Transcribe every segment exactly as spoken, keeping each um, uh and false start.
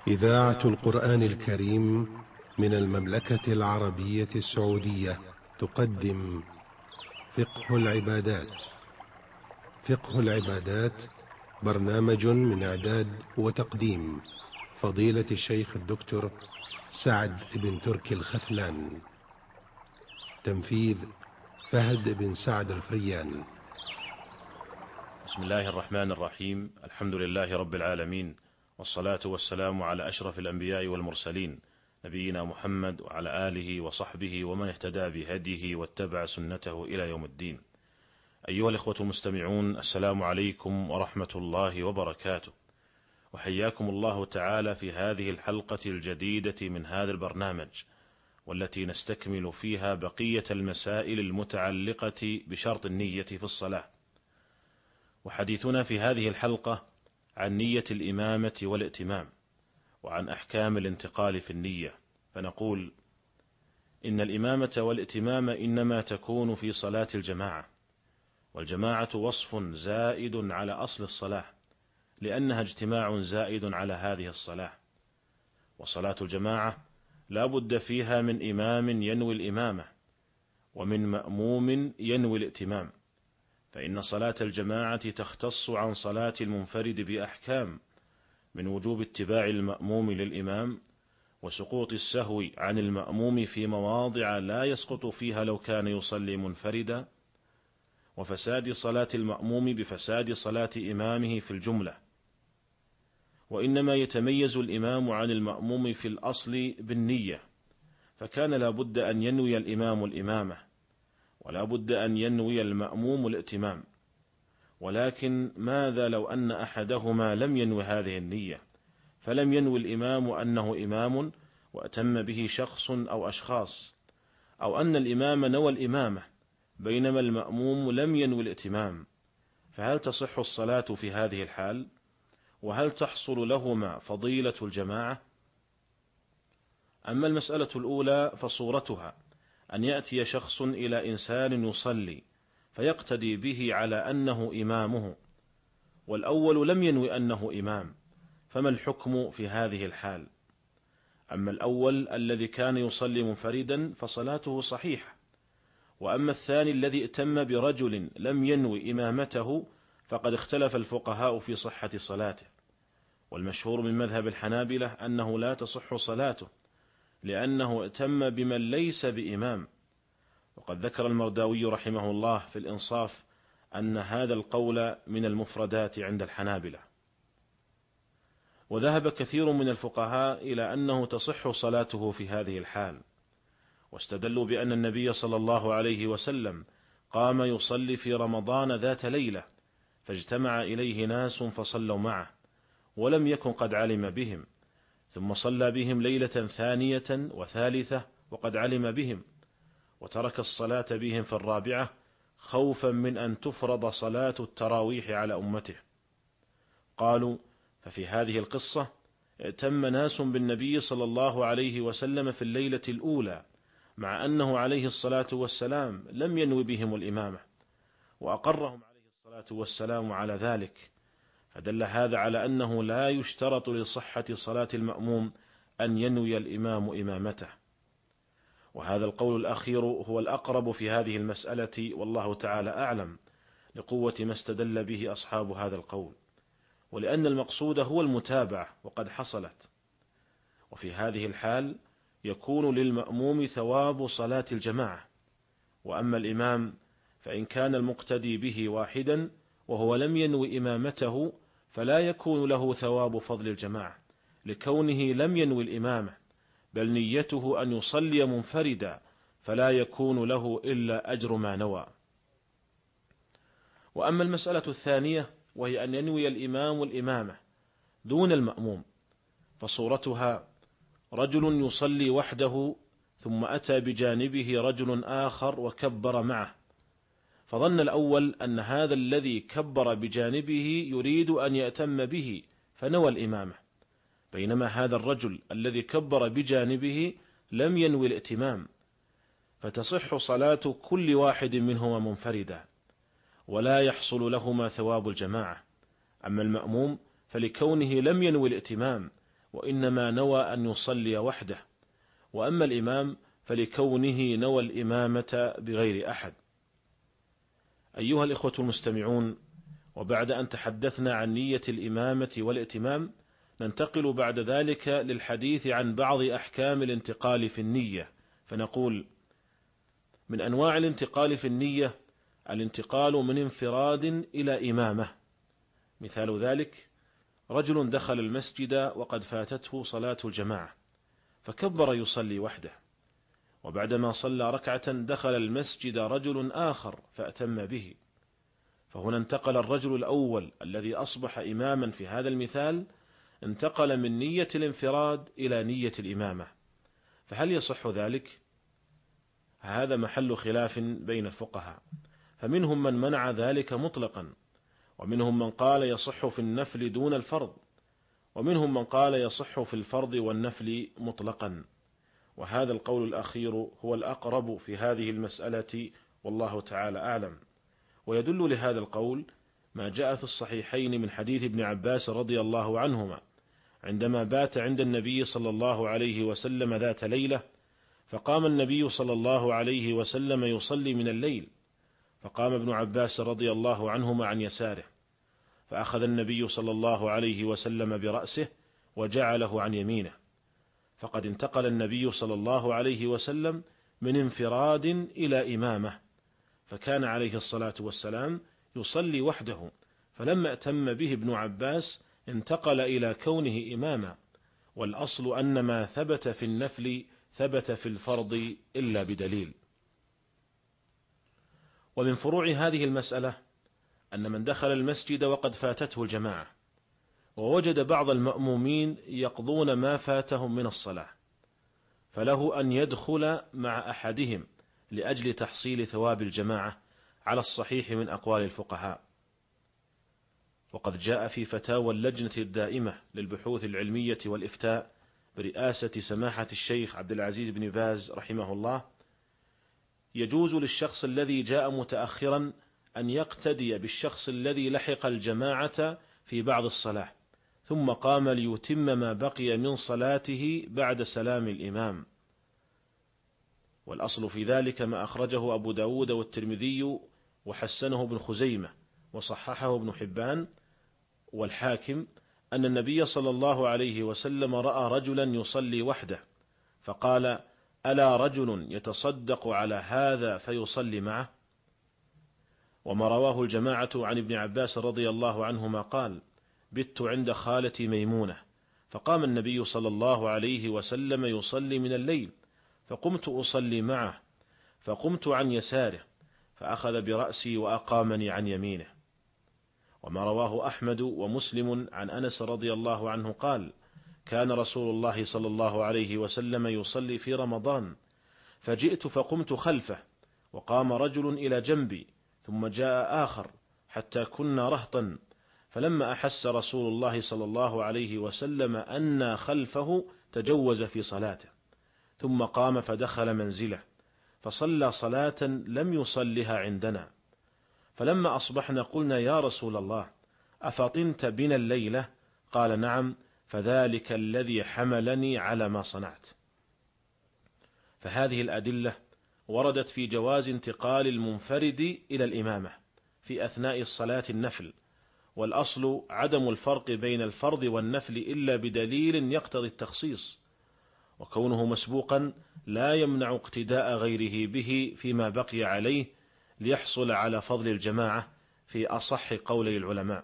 إذاعة القرآن الكريم من المملكة العربية السعودية تقدم فقه العبادات. فقه العبادات برنامج من إعداد وتقديم فضيلة الشيخ الدكتور سعد بن تركي الخثلان. تنفيذ فهد بن سعد الفريان. بسم الله الرحمن الرحيم. الحمد لله رب العالمين، والصلاة والسلام على أشرف الأنبياء والمرسلين، نبينا محمد وعلى آله وصحبه ومن اهتدى بهديه واتبع سنته إلى يوم الدين. أيها الإخوة المستمعون، السلام عليكم ورحمة الله وبركاته، وحياكم الله تعالى في هذه الحلقة الجديدة من هذا البرنامج، والتي نستكمل فيها بقية المسائل المتعلقة بشرط النية في الصلاة. وحديثنا في هذه الحلقة عن نية الإمامة والائتمام، وعن أحكام الانتقال في النية. فنقول إن الإمامة والائتمام إنما تكون في صلاة الجماعة، والجماعة وصف زائد على أصل الصلاة، لأنها اجتماع زائد على هذه الصلاة. وصلاة الجماعة لا بد فيها من إمام ينوي الإمامة، ومن مأموم ينوي الائتمام، فإن صلاة الجماعة تختص عن صلاة المنفرد بأحكام، من وجوب اتباع المأموم للإمام، وسقوط السهو عن المأموم في مواضع لا يسقط فيها لو كان يصلي منفردا، وفساد صلاة المأموم بفساد صلاة إمامه في الجملة. وإنما يتميز الإمام عن المأموم في الأصل بالنية، فكان لا بد أن ينوي الإمام الإمامة، ولا بد أن ينوي المأموم الائتمام. ولكن ماذا لو أن أحدهما لم ينوي هذه النية، فلم ينوي الإمام أنه إمام وأتم به شخص أو أشخاص، أو أن الإمام نوى الإمامة بينما المأموم لم ينوي الائتمام، فهل تصح الصلاة في هذه الحال؟ وهل تحصل لهما فضيلة الجماعة؟ أما المسألة الأولى فصورتها أن يأتي شخص إلى إنسان يصلي فيقتدي به على أنه إمامه، والأول لم ينوي أنه إمام، فما الحكم في هذه الحال؟ أما الأول الذي كان يصلي منفردا فصلاته صحيحة، وأما الثاني الذي ائتم برجل لم ينوي إمامته فقد اختلف الفقهاء في صحة صلاته. والمشهور من مذهب الحنابلة أنه لا تصح صلاته، لأنه ائتم بمن ليس بإمام. وقد ذكر المرداوي رحمه الله في الإنصاف أن هذا القول من المفردات عند الحنابلة. وذهب كثير من الفقهاء إلى أنه تصح صلاته في هذه الحال، واستدلوا بأن النبي صلى الله عليه وسلم قام يصلي في رمضان ذات ليلة، فاجتمع إليه ناس فصلوا معه ولم يكن قد علم بهم، ثم صلى بهم ليلة ثانية وثالثة وقد علم بهم، وترك الصلاة بهم في الرابعة خوفا من أن تفرض صلاة التراويح على أمته. قالوا ففي هذه القصة ائتم ناس بالنبي صلى الله عليه وسلم في الليلة الأولى، مع أنه عليه الصلاة والسلام لم ينوي بهم الإمامة، وأقرهم عليه الصلاة والسلام على ذلك، فدل هذا على أنه لا يشترط لصحة صلاة المأموم أن ينوي الإمام إمامته. وهذا القول الأخير هو الأقرب في هذه المسألة، والله تعالى أعلم، لقوة ما استدل به أصحاب هذا القول، ولأن المقصود هو المتابعة وقد حصلت. وفي هذه الحال يكون للمأموم ثواب صلاة الجماعة، وأما الإمام فإن كان المقتدي به واحدا وهو لم ينوي إمامته فلا يكون له ثواب فضل الجماعة، لكونه لم ينوي الإمامة، بل نيته أن يصلي منفردا، فلا يكون له إلا أجر ما نوى. وأما المسألة الثانية وهي أن ينوي الإمام الإمامة دون المأموم، فصورتها رجل يصلي وحده ثم أتى بجانبه رجل آخر وكبر معه، فظن الأول أن هذا الذي كبر بجانبه يريد أن يأتم به فنوى الإمامة، بينما هذا الرجل الذي كبر بجانبه لم ينوي الائتمام، فتصح صلاة كل واحد منهما منفردا، ولا يحصل لهما ثواب الجماعة. أما المأموم فلكونه لم ينوي الائتمام وإنما نوى أن يصلي وحده، وأما الإمام فلكونه نوى الإمامة بغير أحد. أيها الإخوة المستمعون، وبعد أن تحدثنا عن نية الإمامة والائتمام، ننتقل بعد ذلك للحديث عن بعض أحكام الانتقال في النية، فنقول: من أنواع الانتقال في النية الانتقال من انفراد إلى إمامة. مثال ذلك: رجل دخل المسجد وقد فاتته صلاة الجماعة فكبر يصلي وحده، وبعدما صلى ركعة دخل المسجد رجل آخر فأتم به، فهنا انتقل الرجل الأول الذي أصبح إماما في هذا المثال، انتقل من نية الانفراد إلى نية الإمامة، فهل يصح ذلك؟ هذا محل خلاف بين الفقهاء، فمنهم من منع ذلك مطلقا، ومنهم من قال يصح في النفل دون الفرض، ومنهم من قال يصح في الفرض والنفل مطلقا، وهذا القول الأخير هو الأقرب في هذه المسألة، والله تعالى أعلم. ويدل لهذا القول ما جاء في الصحيحين من حديث ابن عباس رضي الله عنهما عندما بات عند النبي صلى الله عليه وسلم ذات ليلة، فقام النبي صلى الله عليه وسلم يصلي من الليل، فقام ابن عباس رضي الله عنهما عن يساره، فأخذ النبي صلى الله عليه وسلم برأسه وجعله عن يمينه، فقد انتقل النبي صلى الله عليه وسلم من انفراد إلى إمامة، فكان عليه الصلاة والسلام يصلي وحده، فلما أتم به ابن عباس انتقل إلى كونه إماما، والأصل أن ما ثبت في النفل ثبت في الفرض إلا بدليل. ومن فروع هذه المسألة أن من دخل المسجد وقد فاتته الجماعة ووجد بعض المأمومين يقضون ما فاتهم من الصلاة، فله أن يدخل مع أحدهم لأجل تحصيل ثواب الجماعة على الصحيح من أقوال الفقهاء. وقد جاء في فتاوى اللجنة الدائمة للبحوث العلمية والإفتاء برئاسة سماحة الشيخ عبد العزيز بن باز رحمه الله: يجوز للشخص الذي جاء متأخرا أن يقتدي بالشخص الذي لحق الجماعة في بعض الصلاة ثم قام ليتم ما بقي من صلاته بعد سلام الإمام. والأصل في ذلك ما أخرجه أبو داود والترمذي وحسنه ابن خزيمة وصححه ابن حبان والحاكم، أن النبي صلى الله عليه وسلم رأى رجلا يصلي وحده فقال: ألا رجل يتصدق على هذا فيصلي معه؟ وما رواه الجماعة عن ابن عباس رضي الله عنهما قال: بت عند خالتي ميمونة فقام النبي صلى الله عليه وسلم يصلي من الليل فقمت أصلي معه، فقمت عن يساره فأخذ برأسي وأقامني عن يمينه. وما رواه أحمد ومسلم عن أنس رضي الله عنه قال: كان رسول الله صلى الله عليه وسلم يصلي في رمضان فجئت فقمت خلفه وقام رجل إلى جنبي ثم جاء آخر حتى كنا رهطا، فلما أحس رسول الله صلى الله عليه وسلم أنا خلفه تجوز في صلاته ثم قام فدخل منزله فصلى صلاة لم يصلها عندنا، فلما أصبحنا قلنا: يا رسول الله أفطنت بنا الليلة؟ قال: نعم، فذلك الذي حملني على ما صنعت. فهذه الأدلة وردت في جواز انتقال المنفرد إلى الإمامة في أثناء الصلاة النفل، والأصل عدم الفرق بين الفرض والنفل إلا بدليل يقتضي التخصيص، وكونه مسبوقا لا يمنع اقتداء غيره به فيما بقي عليه ليحصل على فضل الجماعة في أصح قولي العلماء.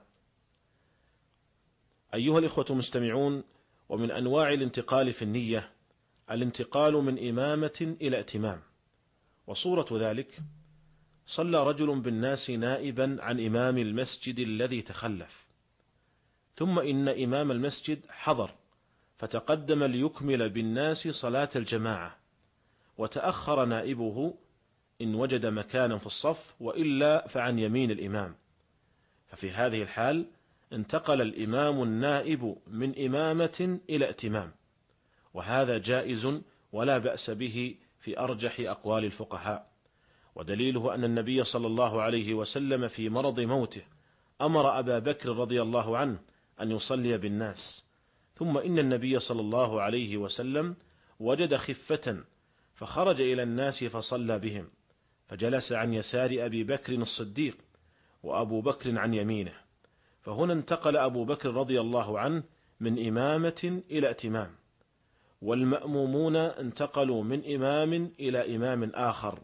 أيها الإخوة المستمعون، ومن أنواع الانتقال في النية الانتقال من إمامة إلى ائتمام، وصورة ذلك: صلى رجل بالناس نائبا عن إمام المسجد الذي تخلف، ثم إن إمام المسجد حضر فتقدم ليكمل بالناس صلاة الجماعة، وتأخر نائبه إن وجد مكانا في الصف، وإلا فعن يمين الإمام، ففي هذه الحال انتقل الإمام النائب من إمامة إلى ائتمام، وهذا جائز ولا بأس به في أرجح أقوال الفقهاء، ودليله أن النبي صلى الله عليه وسلم في مرض موته أمر أبا بكر رضي الله عنه أن يصلي بالناس، ثم إن النبي صلى الله عليه وسلم وجد خفة فخرج إلى الناس فصلى بهم، فجلس عن يسار أبي بكر الصديق وأبو بكر عن يمينه، فهنا انتقل أبو بكر رضي الله عنه من إمامة إلى ائتمام، والمأمومون انتقلوا من إمام إلى إمام آخر.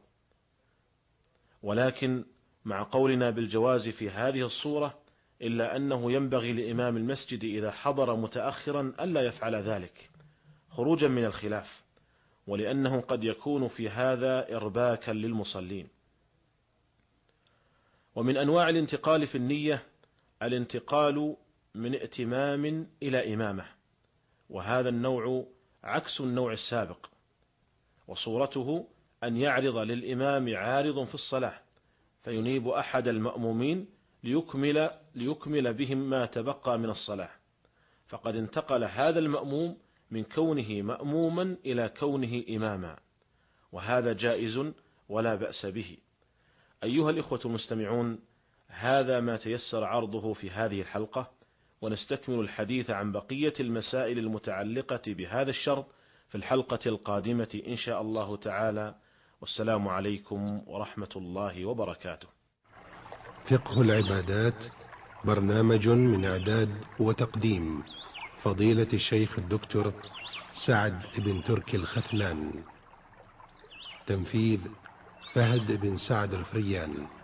ولكن مع قولنا بالجواز في هذه الصورة، إلا أنه ينبغي لإمام المسجد إذا حضر متأخرا ألا يفعل ذلك خروجا من الخلاف، ولأنه قد يكون في هذا إرباكا للمصلين. ومن أنواع الانتقال في النية الانتقال من ائتمام إلى إمامة، وهذا النوع عكس النوع السابق، وصورته أن يعرض للإمام عارض في الصلاة فينيب أحد المأمومين ليكمل, ليكمل بهم ما تبقى من الصلاة، فقد انتقل هذا المأموم من كونه مأموما إلى كونه إماما، وهذا جائز ولا بأس به. أيها الإخوة المستمعون، هذا ما تيسر عرضه في هذه الحلقة، ونستكمل الحديث عن بقية المسائل المتعلقة بهذا الشرط في الحلقة القادمة إن شاء الله تعالى، والسلام عليكم ورحمة الله وبركاته. فقه العبادات برنامج من إعداد وتقديم فضيلة الشيخ الدكتور سعد بن تركي الختلان، تنفيذ فهد بن سعد الفريان.